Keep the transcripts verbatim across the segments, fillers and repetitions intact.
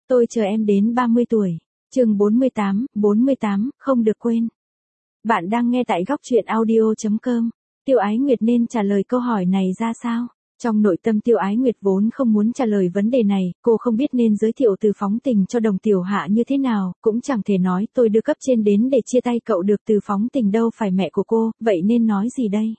Tôi chờ em đến ba mươi tuổi. Chương bốn mươi tám, bốn mươi tám, không được quên. Bạn đang nghe tại góc truyện audio chấm com. Tiêu Ái Nguyệt nên trả lời câu hỏi này ra sao? Trong nội tâm Tiêu Ái Nguyệt vốn không muốn trả lời vấn đề này, cô không biết nên giới thiệu Từ Phóng Tình cho Đồng Tiểu Hạ như thế nào, cũng chẳng thể nói tôi đưa cấp trên đến để chia tay cậu được. Từ Phóng Tình đâu phải mẹ của cô, vậy nên nói gì đây?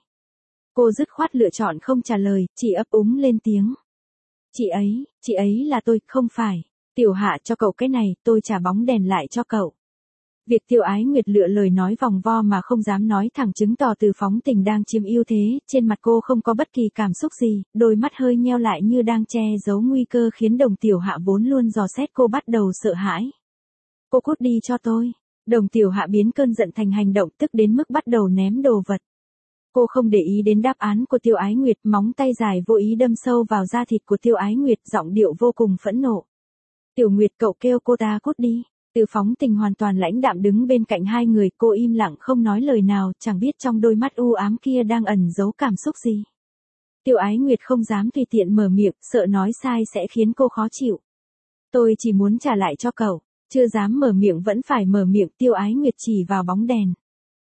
Cô dứt khoát lựa chọn không trả lời, chỉ ấp úng lên tiếng. Chị ấy, chị ấy là tôi, không phải. Tiểu Hạ cho cậu cái này, tôi trả bóng đèn lại cho cậu. Việc Tiêu Ái Nguyệt lựa lời nói vòng vo mà không dám nói thẳng chứng tỏ Từ Phóng Tình đang chiếm ưu thế, trên mặt cô không có bất kỳ cảm xúc gì, đôi mắt hơi nheo lại như đang che giấu nguy cơ khiến Đồng Tiểu Hạ vốn luôn dò xét cô bắt đầu sợ hãi. Cô cút đi cho tôi. Đồng Tiểu Hạ biến cơn giận thành hành động, tức đến mức bắt đầu ném đồ vật. Cô không để ý đến đáp án của Tiêu Ái Nguyệt, móng tay dài vô ý đâm sâu vào da thịt của Tiêu Ái Nguyệt, giọng điệu vô cùng phẫn nộ. Tiểu Nguyệt, cậu kêu cô ta cút đi. Từ Phóng Tình hoàn toàn lãnh đạm đứng bên cạnh hai người, cô im lặng không nói lời nào, chẳng biết trong đôi mắt u ám kia đang ẩn giấu cảm xúc gì. Tiêu Ái Nguyệt không dám tùy tiện mở miệng, sợ nói sai sẽ khiến cô khó chịu. Tôi chỉ muốn trả lại cho cậu. Chưa dám mở miệng vẫn phải mở miệng, Tiêu Ái Nguyệt chỉ vào bóng đèn.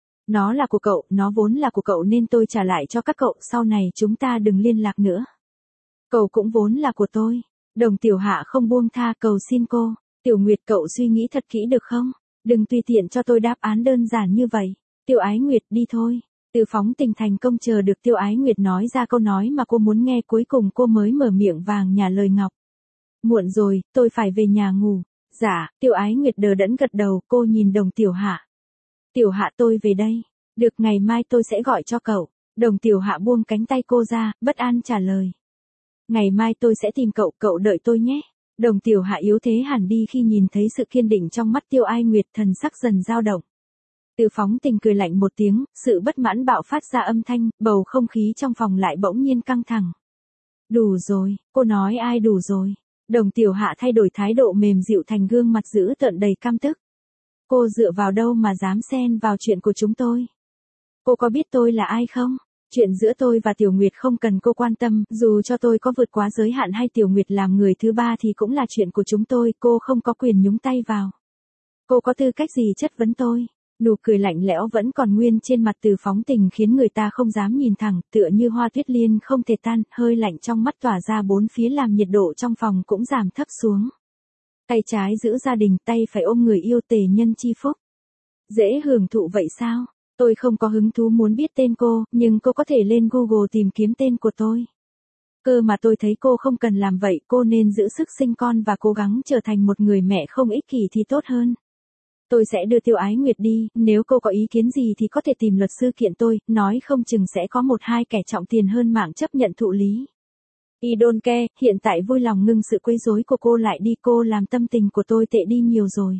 Nó là của cậu, nó vốn là của cậu nên tôi trả lại cho các cậu, sau này chúng ta đừng liên lạc nữa. Cậu cũng vốn là của tôi. Đồng Tiểu Hạ không buông tha, cầu xin cô. Tiểu Nguyệt, cậu suy nghĩ thật kỹ được không? Đừng tùy tiện cho tôi đáp án đơn giản như vậy. Tiêu Ái Nguyệt, đi thôi. Từ Phóng Tình thành công chờ được Tiêu Ái Nguyệt nói ra câu nói mà cô muốn nghe, cuối cùng cô mới mở miệng vàng nhả lời ngọc. Muộn rồi, tôi phải về nhà ngủ. Dạ, Tiêu Ái Nguyệt đờ đẫn gật đầu, cô nhìn Đồng Tiểu Hạ. Tiểu Hạ, tôi về đây. Được, ngày mai tôi sẽ gọi cho cậu. Đồng Tiểu Hạ buông cánh tay cô ra, bất an trả lời. Ngày mai tôi sẽ tìm cậu, cậu đợi tôi nhé. Đồng Tiểu Hạ yếu thế hẳn đi khi nhìn thấy sự kiên định trong mắt Tiêu Ái Nguyệt, thần sắc dần dao động. Từ Phóng Tình cười lạnh một tiếng, sự bất mãn bạo phát ra âm thanh, bầu không khí trong phòng lại bỗng nhiên căng thẳng. Đủ rồi, cô nói ai đủ rồi? Đồng Tiểu Hạ thay đổi thái độ mềm dịu thành gương mặt dữ tợn đầy căm tức. Cô dựa vào đâu mà dám xen vào chuyện của chúng tôi? Cô có biết tôi là ai không? Chuyện giữa tôi và Tiểu Nguyệt không cần cô quan tâm, dù cho tôi có vượt quá giới hạn hay Tiểu Nguyệt làm người thứ ba thì cũng là chuyện của chúng tôi, cô không có quyền nhúng tay vào. Cô có tư cách gì chất vấn tôi? Nụ cười lạnh lẽo vẫn còn nguyên trên mặt Từ Phóng Tình khiến người ta không dám nhìn thẳng, tựa như hoa tuyết liên không thể tan, hơi lạnh trong mắt tỏa ra bốn phía làm nhiệt độ trong phòng cũng giảm thấp xuống. Tay trái giữ gia đình, tay phải ôm người yêu, tề nhân chi phúc. Dễ hưởng thụ vậy sao? Tôi không có hứng thú muốn biết tên cô, nhưng cô có thể lên Google tìm kiếm tên của tôi. Cơ mà tôi thấy cô không cần làm vậy, cô nên giữ sức sinh con và cố gắng trở thành một người mẹ không ích kỷ thì tốt hơn. Tôi sẽ đưa Tiêu Ái Nguyệt đi, nếu cô có ý kiến gì thì có thể tìm luật sư kiện tôi, nói không chừng sẽ có một hai kẻ trọng tiền hơn mạng chấp nhận thụ lý. I don't care, hiện tại vui lòng ngưng sự quấy rối của cô lại đi, cô làm tâm tình của tôi tệ đi nhiều rồi.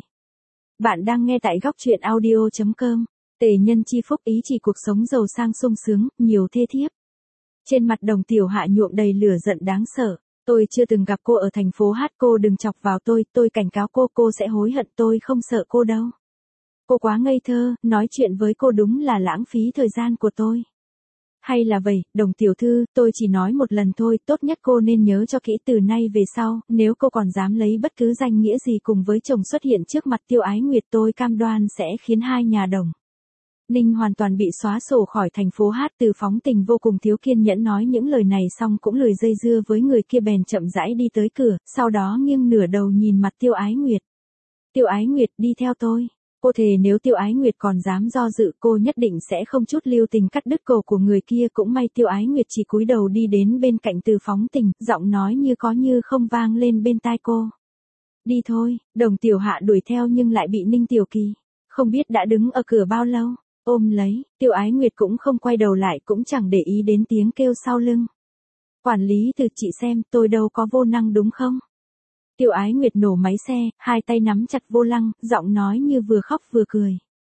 Bạn đang nghe tại góc truyện audio chấm com. Tề nhân chi phúc ý chỉ cuộc sống giàu sang sung sướng, nhiều thê thiếp. Trên mặt Đồng Tiểu Hạ nhuộm đầy lửa giận đáng sợ. Tôi chưa từng gặp cô ở thành phố Hát, cô đừng chọc vào tôi, tôi cảnh cáo cô, cô sẽ hối hận, tôi không sợ cô đâu. Cô quá ngây thơ, nói chuyện với cô đúng là lãng phí thời gian của tôi. Hay là vậy, Đồng tiểu thư, tôi chỉ nói một lần thôi, tốt nhất cô nên nhớ cho kỹ từ nay về sau, nếu cô còn dám lấy bất cứ danh nghĩa gì cùng với chồng xuất hiện trước mặt Tiêu Ái Nguyệt, tôi cam đoan sẽ khiến hai nhà Đồng Ninh hoàn toàn bị xóa sổ khỏi thành phố Hát. Từ Phóng Tình vô cùng thiếu kiên nhẫn nói những lời này xong cũng lười dây dưa với người kia, bèn chậm rãi đi tới cửa, sau đó nghiêng nửa đầu nhìn mặt Tiêu Ái Nguyệt. Tiêu Ái Nguyệt, đi theo tôi. Cô thề nếu Tiêu Ái Nguyệt còn dám do dự, cô nhất định sẽ không chút lưu tình cắt đứt cổ của người kia. Cũng may Tiêu Ái Nguyệt chỉ cúi đầu đi đến bên cạnh Từ Phóng Tình, giọng nói như có như không vang lên bên tai cô. Đi thôi. Đồng Tiểu Hạ đuổi theo nhưng lại bị Ninh Tiểu Kỳ, không biết đã đứng ở cửa bao lâu, ôm lấy. Tiêu Ái Nguyệt cũng không quay đầu lại, cũng chẳng để ý đến tiếng kêu sau lưng. Quản lý Từ, chị xem, tôi đâu có vô năng đúng không? Tiêu Ái Nguyệt nổ máy xe, hai tay nắm chặt vô lăng, giọng nói như vừa khóc vừa cười.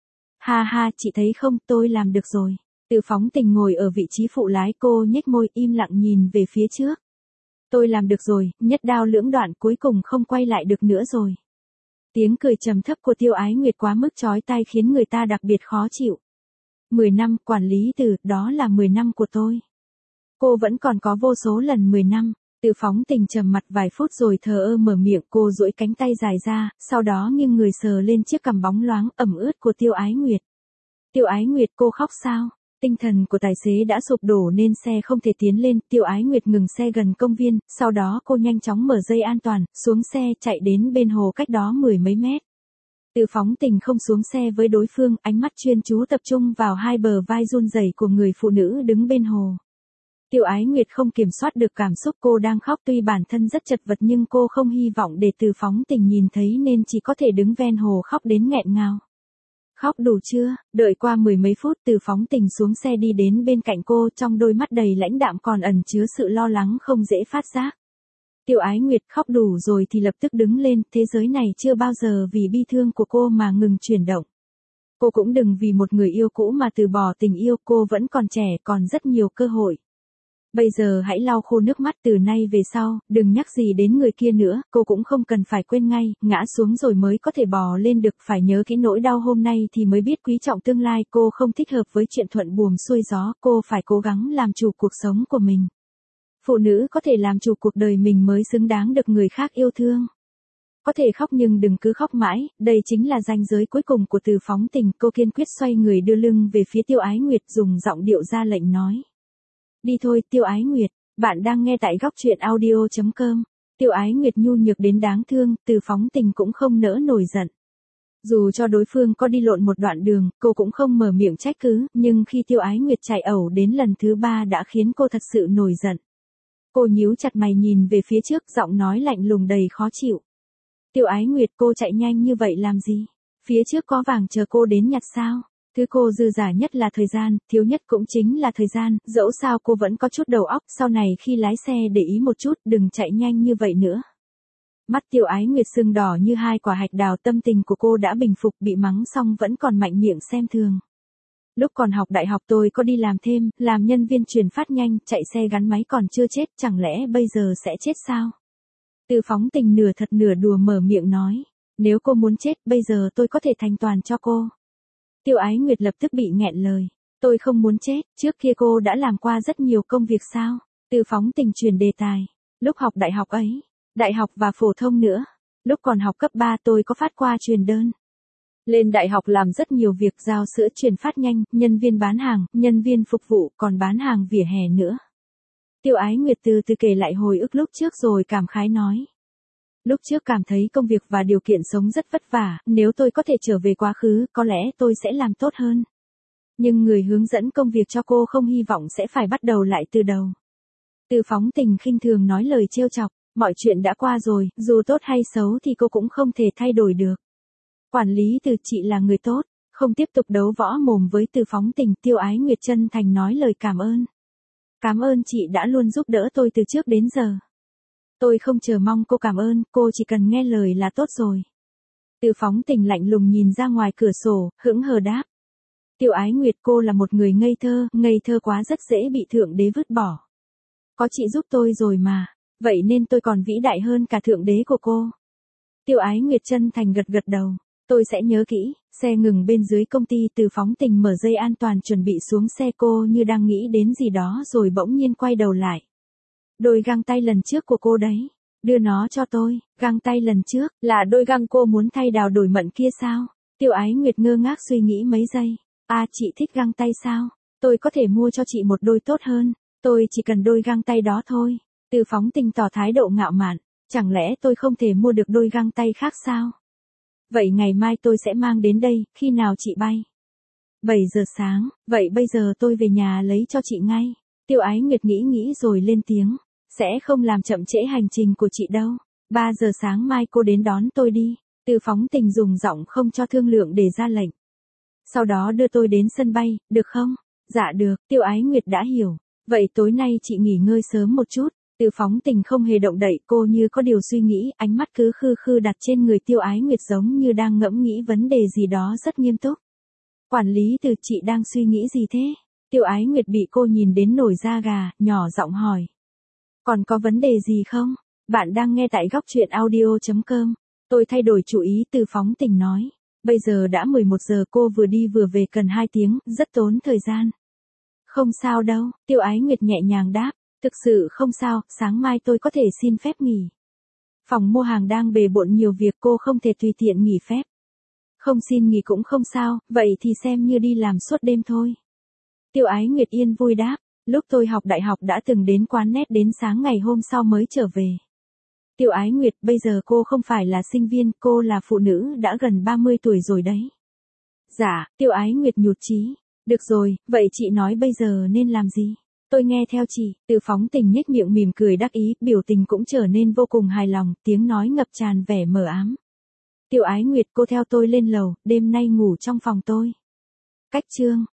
Ha ha, chị thấy không, tôi làm được rồi. Từ Phóng Tình ngồi ở vị trí phụ lái, cô nhếch môi im lặng nhìn về phía trước. Tôi làm được rồi, nhất đao lưỡng đoạn, cuối cùng không quay lại được nữa rồi. Tiếng cười trầm thấp của Tiêu Ái Nguyệt quá mức chói tai khiến người ta đặc biệt khó chịu. mười năm, quản lý Từ, đó là mười năm của tôi. Cô vẫn còn có vô số lần mười năm. Từ Phóng Tình trầm mặt vài phút rồi thờ ơ mở miệng, cô duỗi cánh tay dài ra, sau đó nghiêng người sờ lên chiếc cằm bóng loáng ẩm ướt của Tiêu Ái Nguyệt. Tiêu Ái Nguyệt, cô khóc sao? Tinh thần của tài xế đã sụp đổ nên xe không thể tiến lên, Tiêu Ái Nguyệt ngừng xe gần công viên, sau đó cô nhanh chóng mở dây an toàn, xuống xe chạy đến bên hồ cách đó mười mấy mét. Từ Phóng Tình không xuống xe với đối phương, ánh mắt chuyên chú tập trung vào hai bờ vai run rẩy của người phụ nữ đứng bên hồ. Tiêu Ái Nguyệt không kiểm soát được cảm xúc, cô đang khóc, tuy bản thân rất chật vật nhưng cô không hy vọng để Từ Phóng Tình nhìn thấy nên chỉ có thể đứng ven hồ khóc đến nghẹn ngào. Khóc đủ chưa? Đợi qua mười mấy phút Từ Phóng Tình xuống xe đi đến bên cạnh cô, trong đôi mắt đầy lãnh đạm còn ẩn chứa sự lo lắng không dễ phát giác. Tiêu Ái Nguyệt khóc đủ rồi thì lập tức đứng lên, thế giới này chưa bao giờ vì bi thương của cô mà ngừng chuyển động. Cô cũng đừng vì một người yêu cũ mà từ bỏ tình yêu, cô vẫn còn trẻ, còn rất nhiều cơ hội. Bây giờ hãy lau khô nước mắt, từ nay về sau, đừng nhắc gì đến người kia nữa, cô cũng không cần phải quên ngay, ngã xuống rồi mới có thể bò lên được, phải nhớ kỹ nỗi đau hôm nay thì mới biết quý trọng tương lai, cô không thích hợp với chuyện thuận buồm xuôi gió, cô phải cố gắng làm chủ cuộc sống của mình. Phụ nữ có thể làm chủ cuộc đời mình mới xứng đáng được người khác yêu thương. Có thể khóc nhưng đừng cứ khóc mãi, đây chính là ranh giới cuối cùng của Từ Phóng Tình, cô kiên quyết xoay người đưa lưng về phía Tiêu Ái Nguyệt, dùng giọng điệu ra lệnh nói. Đi thôi, Tiêu Ái Nguyệt, bạn đang nghe tại góc truyện audio chấm com. Tiêu Ái Nguyệt nhu nhược đến đáng thương, Từ Phóng Tình cũng không nỡ nổi giận. Dù cho đối phương có đi lộn một đoạn đường, cô cũng không mở miệng trách cứ, nhưng khi Tiêu Ái Nguyệt chạy ẩu đến lần thứ ba đã khiến cô thật sự nổi giận. Cô nhíu chặt mày nhìn về phía trước, giọng nói lạnh lùng đầy khó chịu. Tiêu Ái Nguyệt, cô chạy nhanh như vậy làm gì? Phía trước có vàng chờ cô đến nhặt sao? Thứ cô dư giả nhất là thời gian, thiếu nhất cũng chính là thời gian, dẫu sao cô vẫn có chút đầu óc, sau này khi lái xe để ý một chút, đừng chạy nhanh như vậy nữa. Mắt Tiêu Ái Nguyệt sưng đỏ như hai quả hạch đào, tâm tình của cô đã bình phục, bị mắng xong vẫn còn mạnh miệng xem thường. Lúc còn học đại học tôi có đi làm thêm, làm nhân viên chuyển phát nhanh, chạy xe gắn máy còn chưa chết, chẳng lẽ bây giờ sẽ chết sao? Từ Phóng Tình nửa thật nửa đùa mở miệng nói, nếu cô muốn chết, bây giờ tôi có thể thành toàn cho cô. Tiêu Ái Nguyệt lập tức bị nghẹn lời, tôi không muốn chết, trước kia cô đã làm qua rất nhiều công việc sao? Từ Phóng Tình chuyển đề tài, lúc học đại học ấy, đại học và phổ thông nữa, lúc còn học cấp ba tôi có phát qua truyền đơn. Lên đại học làm rất nhiều việc, giao sữa, chuyển phát nhanh, nhân viên bán hàng, nhân viên phục vụ, còn bán hàng vỉa hè nữa. Tiêu Ái Nguyệt từ từ kể lại hồi ức lúc trước rồi cảm khái nói. Lúc trước cảm thấy công việc và điều kiện sống rất vất vả, nếu tôi có thể trở về quá khứ, có lẽ tôi sẽ làm tốt hơn. Nhưng người hướng dẫn công việc cho cô không hy vọng sẽ phải bắt đầu lại từ đầu. Từ Phóng Tình khinh thường nói lời trêu chọc, mọi chuyện đã qua rồi, dù tốt hay xấu thì cô cũng không thể thay đổi được. Quản lý Từ, chị là người tốt, không tiếp tục đấu võ mồm với Từ Phóng Tình, Tiêu Ái Nguyệt chân thành nói lời cảm ơn. Cảm ơn chị đã luôn giúp đỡ tôi từ trước đến giờ. Tôi không chờ mong cô cảm ơn, cô chỉ cần nghe lời là tốt rồi. Từ Phóng Tình lạnh lùng nhìn ra ngoài cửa sổ, hững hờ đáp. Tiêu Ái Nguyệt, cô là một người ngây thơ, ngây thơ quá rất dễ bị Thượng Đế vứt bỏ. Có chị giúp tôi rồi mà, vậy nên tôi còn vĩ đại hơn cả Thượng Đế của cô. Tiêu Ái Nguyệt chân thành gật gật đầu. Tôi sẽ nhớ kỹ. Xe ngừng bên dưới công ty, Từ Phóng Tình mở dây an toàn chuẩn bị xuống xe, cô như đang nghĩ đến gì đó rồi bỗng nhiên quay đầu lại. Đôi găng tay lần trước của cô đấy, đưa nó cho tôi. Găng tay lần trước, là đôi găng cô muốn thay Đào đổi mận kia sao? Tiêu Ái Nguyệt ngơ ngác suy nghĩ mấy giây. À, chị thích găng tay sao? Tôi có thể mua cho chị một đôi tốt hơn. Tôi chỉ cần đôi găng tay đó thôi. Từ Phóng Tình tỏ thái độ ngạo mạn. Chẳng lẽ tôi không thể mua được đôi găng tay khác sao? Vậy ngày mai tôi sẽ mang đến đây, khi nào chị bay? bảy giờ sáng, vậy bây giờ tôi về nhà lấy cho chị ngay. Tiêu Ái Nguyệt nghĩ nghĩ rồi lên tiếng. Sẽ không làm chậm trễ hành trình của chị đâu. ba giờ sáng mai cô đến đón tôi đi. Từ Phóng Tình dùng giọng không cho thương lượng để ra lệnh. Sau đó đưa tôi đến sân bay, được không? Dạ được, Tiêu Ái Nguyệt đã hiểu. Vậy tối nay chị nghỉ ngơi sớm một chút. Từ Phóng Tình không hề động đậy, cô như có điều suy nghĩ, ánh mắt cứ khư khư đặt trên người Tiêu Ái Nguyệt giống như đang ngẫm nghĩ vấn đề gì đó rất nghiêm túc. Quản lý Từ, chị đang suy nghĩ gì thế? Tiêu Ái Nguyệt bị cô nhìn đến nổi da gà, nhỏ giọng hỏi. Còn có vấn đề gì không? Bạn đang nghe tại góc truyện audio chấm com. Tôi thay đổi chủ ý, Từ Phóng Tình nói. Bây giờ đã mười một giờ, cô vừa đi vừa về cần hai tiếng, rất tốn thời gian. Không sao đâu, Tiêu Ái Nguyệt nhẹ nhàng đáp. Thực sự không sao, sáng mai tôi có thể xin phép nghỉ. Phòng mua hàng đang bề bộn nhiều việc, cô không thể tùy tiện nghỉ phép. Không xin nghỉ cũng không sao, vậy thì xem như đi làm suốt đêm thôi. Tiêu Ái Nguyệt yên vui đáp, lúc tôi học đại học đã từng đến quán net đến sáng ngày hôm sau mới trở về. Tiêu Ái Nguyệt, bây giờ cô không phải là sinh viên, cô là phụ nữ đã gần ba mươi tuổi rồi đấy. Dạ, Tiêu Ái Nguyệt nhụt chí. Được rồi, vậy chị nói bây giờ nên làm gì? Tôi nghe theo chị. Từ Phóng Tình nhếch miệng mỉm cười đắc ý, biểu tình cũng trở nên vô cùng hài lòng, tiếng nói ngập tràn vẻ mờ ám. Tiêu Ái Nguyệt, cô theo tôi lên lầu, đêm nay ngủ trong phòng tôi. Cách chương